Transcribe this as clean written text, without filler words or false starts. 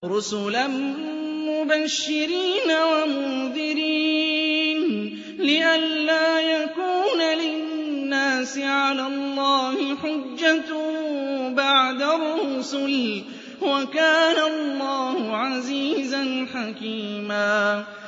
رُسُلًا مُّبَشِّرِينَ وَمُنذِرِينَ لِئَلَّا يَكُونَ لِلنَّاسِ عَلَى اللَّهِ حُجَّةٌ بَعْدَ الرُّسُلِ ۚ وَكَانَ اللَّهُ عَزِيزًا حَكِيمًا